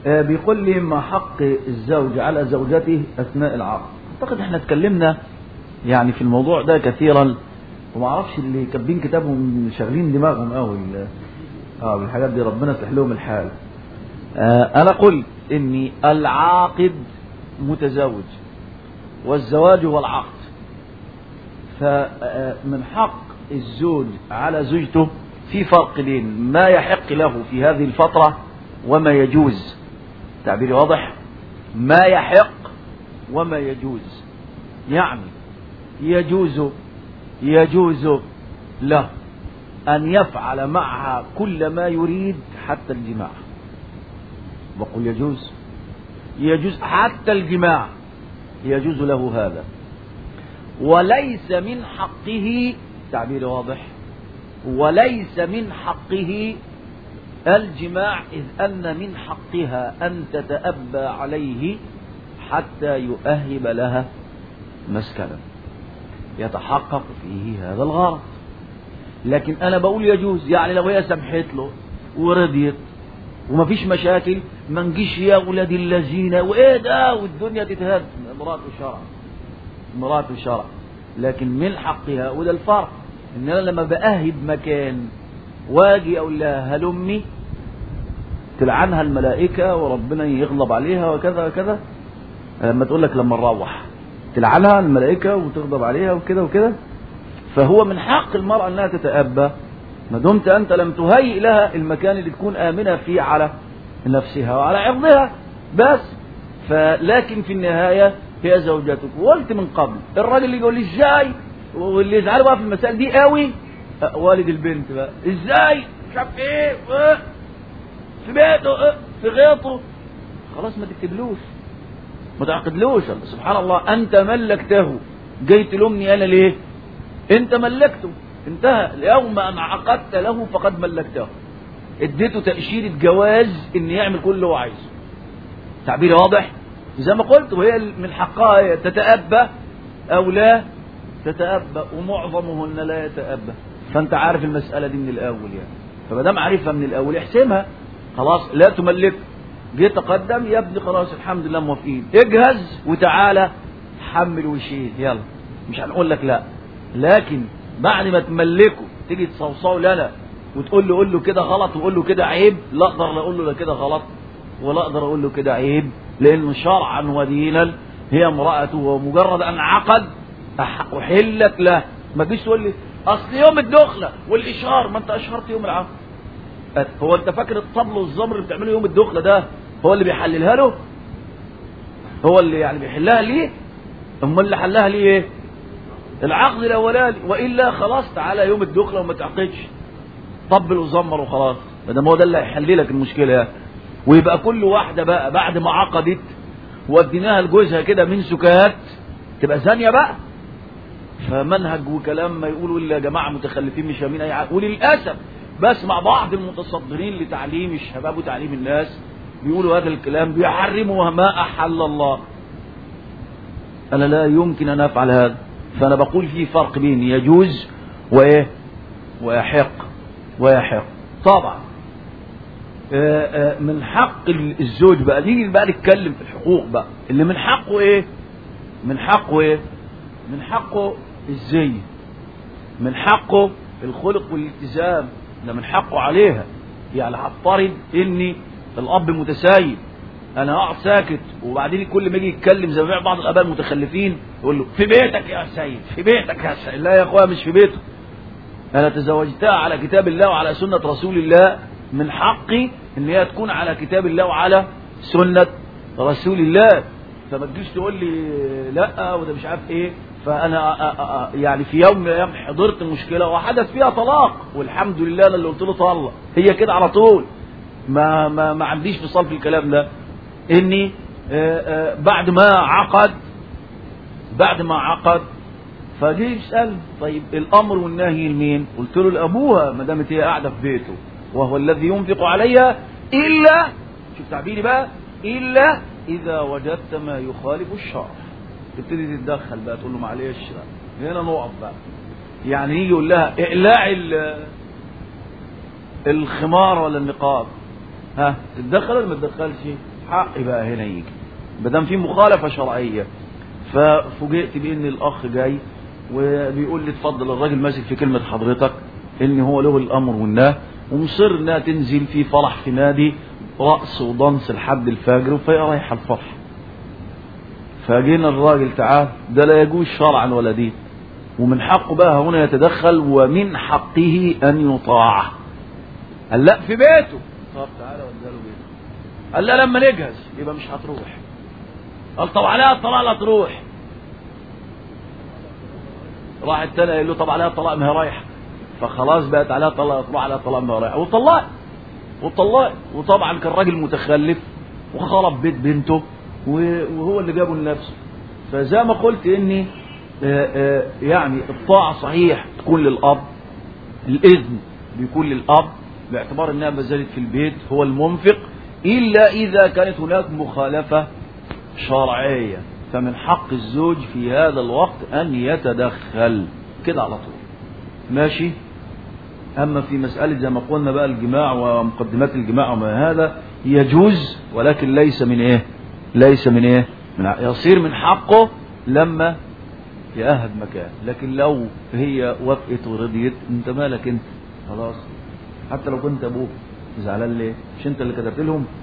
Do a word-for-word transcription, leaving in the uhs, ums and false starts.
آه بيقول لي ما حق الزوج على زوجته أثناء العقد. أعتقد احنا اتكلمنا يعني في الموضوع ده كثيرا، وما اعرفش اللي كاتبين كتابهم شاغلين دماغهم قوي اه بالحاجات دي، ربنا يصلح لهم الحال. آه انا قلت اني العاقد متزوج والزواج هو العقد، فمن حق الزوج على زوجته في فرق بين ما يحق له في هذه الفترة وما يجوز. تعبيري واضح؟ ما يحق وما يجوز. يعني يجوز يجوز له أن يفعل معها كل ما يريد حتى الجماع. بقول يجوز يجوز حتى الجماع يجوز له هذا، وليس من حقه، تعبير واضح، وليس من حقه الجماع، إذ أن من حقها أن تتأبى عليه حتى يؤهب لها مسكنا يتحقق فيه هذا الغرض. لكن أنا بقول يجوز، يعني لو هي سمحت له ورضيت ومفيش مشاكل، ما نجيش يا ولاد الذين وإيه ده والدنيا تتهد. مراته شرع، مراته شرع، لكن من حقها، وده الفرق، إن أنا لما بأهب مكان واجي أقول لها هلمي تلعنها الملائكة وربنا يغضب عليها وكذا وكذا، لما تقول لك لما نروح تلعنها الملائكة وتغضب عليها وكده وكده، فهو من حق المرأة أنها تتأبى ما دمت أنت لم تهيئ لها المكان اللي تكون آمنة فيه على نفسها وعلى عرضها بس. فلكن في النهاية هي زوجتك. وقلت من قبل الراجل اللي يقول لي ازاي، واللي يزعلوا بقى في المسائل دي قوي والد البنت بقى، ازاي شاف ايه في بيته في غيطه، خلاص ما تكتبلوش ما تعقدلوش. سبحان الله، انت ملكته، جاي تلومني انا ليه؟ انت ملكته، انتهى. اليوم ان عقدت له فقد ملكته، اديته تأشيرة جواز ان يعمل كل اللي هو عايزه. تعبيري واضح؟ زي ما قلت، وهي من حقها تتأبى او لا تتأبى، ومعظمهن لا يتأبى. فانت عارف المسألة دي من الاول يعني، فما دام عارفها من الاول احسمها خلاص، لا تملك. جيت تقدم يا ابني خلاص الحمد لله موافقين، اجهز وتعالى حمل وشيل يلا، مش هنقول لك لا. لكن بعد ما تملكه تيجي تصوصوا لا وتقول له قول له كده غلط وقول له كده عيب، لا اقدر اقول له لا كده غلط ولا اقدر اقول له كده عيب، لانه شرعا ودينا هي امرأته، ومجرد ان عقد احلت له. ما تجيش تقول لي اصل يوم الدخله والاشهار، ما انت اشهرت يوم العقد. هو انت فاكر الطبل والزمر اللي بتعمله يوم الدخله ده هو اللي بيحللها له؟ هو اللي يعني بيحلها ليه؟ امال اللي حلها ليه ايه؟ العقد الاولاني. والا خلاص تعالى يوم الدخله وما تعقدش، طبل وزمر وخلاص، ده هو ده اللي هيحل لك المشكله يعني. ويبقى كل واحده بقى بعد ما عقدت واديناها لجوزها كده من سكات تبقى ثانيه بقى. فمنهج وكلام ما يقولوا الا يا جماعه متخلفين مش فاهمين اي حاجه. وللاسف بسمع بعض المتصدرين لتعليم الشباب وتعليم الناس بيقولوا هذا الكلام، بيحرموا ما احل الله. انا لا يمكن ان افعل هذا. فانا بقول في فرق بين يجوز وايه ويحق ويحق. طبعا من حق الزوج بقى، نيجي بقى نتكلم في الحقوق بقى. اللي من حقه ايه؟ من حقه ايه؟ من حقه الزي، من حقه الخلق والالتزام، ده من حقه عليها. يعني هفترض اني الاب متسايب، انا هقعد ساكت وبعدين كل ما يجي يتكلم زي ما بعض الاباء المتخلفين يقول له في بيتك يا سيد، في بيتك يا سيد. لا يا اخويا مش في بيته، انا تزوجتها على كتاب الله وعلى سنة رسول الله، من حقي ان هي تكون على كتاب الله وعلى سنة رسول الله. فما تجيش تقول لي لا وده مش عارف ايه. فانا يعني في يوم من الايام حضرت مشكله وحدث فيها طلاق، والحمد لله انا اللي قلت له طلق، هي كده على طول. ما ما ما عنديش فصال في الكلام ده. اني بعد ما عقد بعد ما عقد فجي يسال طيب الامر والنهي لمين؟ قلت له لابوها ما دامت هي قاعده في بيته، وهو الذي ينفق عليها، الا شوف تعبيري بقى، الا اذا وجدت ما يخالف الشرع. تبتدي تتدخل بقى تقول له معلش بقى هنا نقف بقى. يعني يجي يقول لها اقلاع الخمار ولا النقاب، ها تتدخل ولا ما تتدخلش؟ حق بقى هنا يجي ما دام في مخالفه شرعيه. ففوجئت بان الاخ جاي وبيقول لي اتفضل، الراجل ماسك في كلمه حضرتك ان هو له الامر والنهي ومصر انها تنزل في فرح في نادي رقص وضنس لحد الفجر وفهي رايحه الفرح. فجينا الراجل تعال ده لا يجوز شرعا ولا دين، ومن حقه بقى هنا يتدخل ومن حقه ان يطاع. قال لا في بيته. طب تعالى وداله بيته. قال لا لما نجهز يبقى مش هتروح. قال طب عليها الطلاق لا تروح. راح التاني قال له طب عليها الطلاق ما هي رايحه. فخلاص بقت عليها طلاق تروح عليها الطلاق ما هي رايحه وطلقت وطلقت. وطبعا كان راجل متخلف وخرب بيت بنته وهو اللي جابه لنفسه. فزي ما قلت اني يعني الطاعه صحيح تكون للاب، الاذن بيكون للاب باعتبار انها ما زالت في البيت هو المنفق، الا اذا كانت هناك مخالفه شرعيه فمن حق الزوج في هذا الوقت ان يتدخل كده على طول. ماشي. اما في مساله زي ما قلنا بقى الجماع ومقدمات الجماع وما هذا يجوز، ولكن ليس من ايه ليس من ايه من يصير من حقه لما يأهب مكان. لكن لو هي وافقت ورضيت انت مالك انت خلاص. حتى لو كنت ابوك زعلان ليه؟ مش انت اللي كتبت لهم؟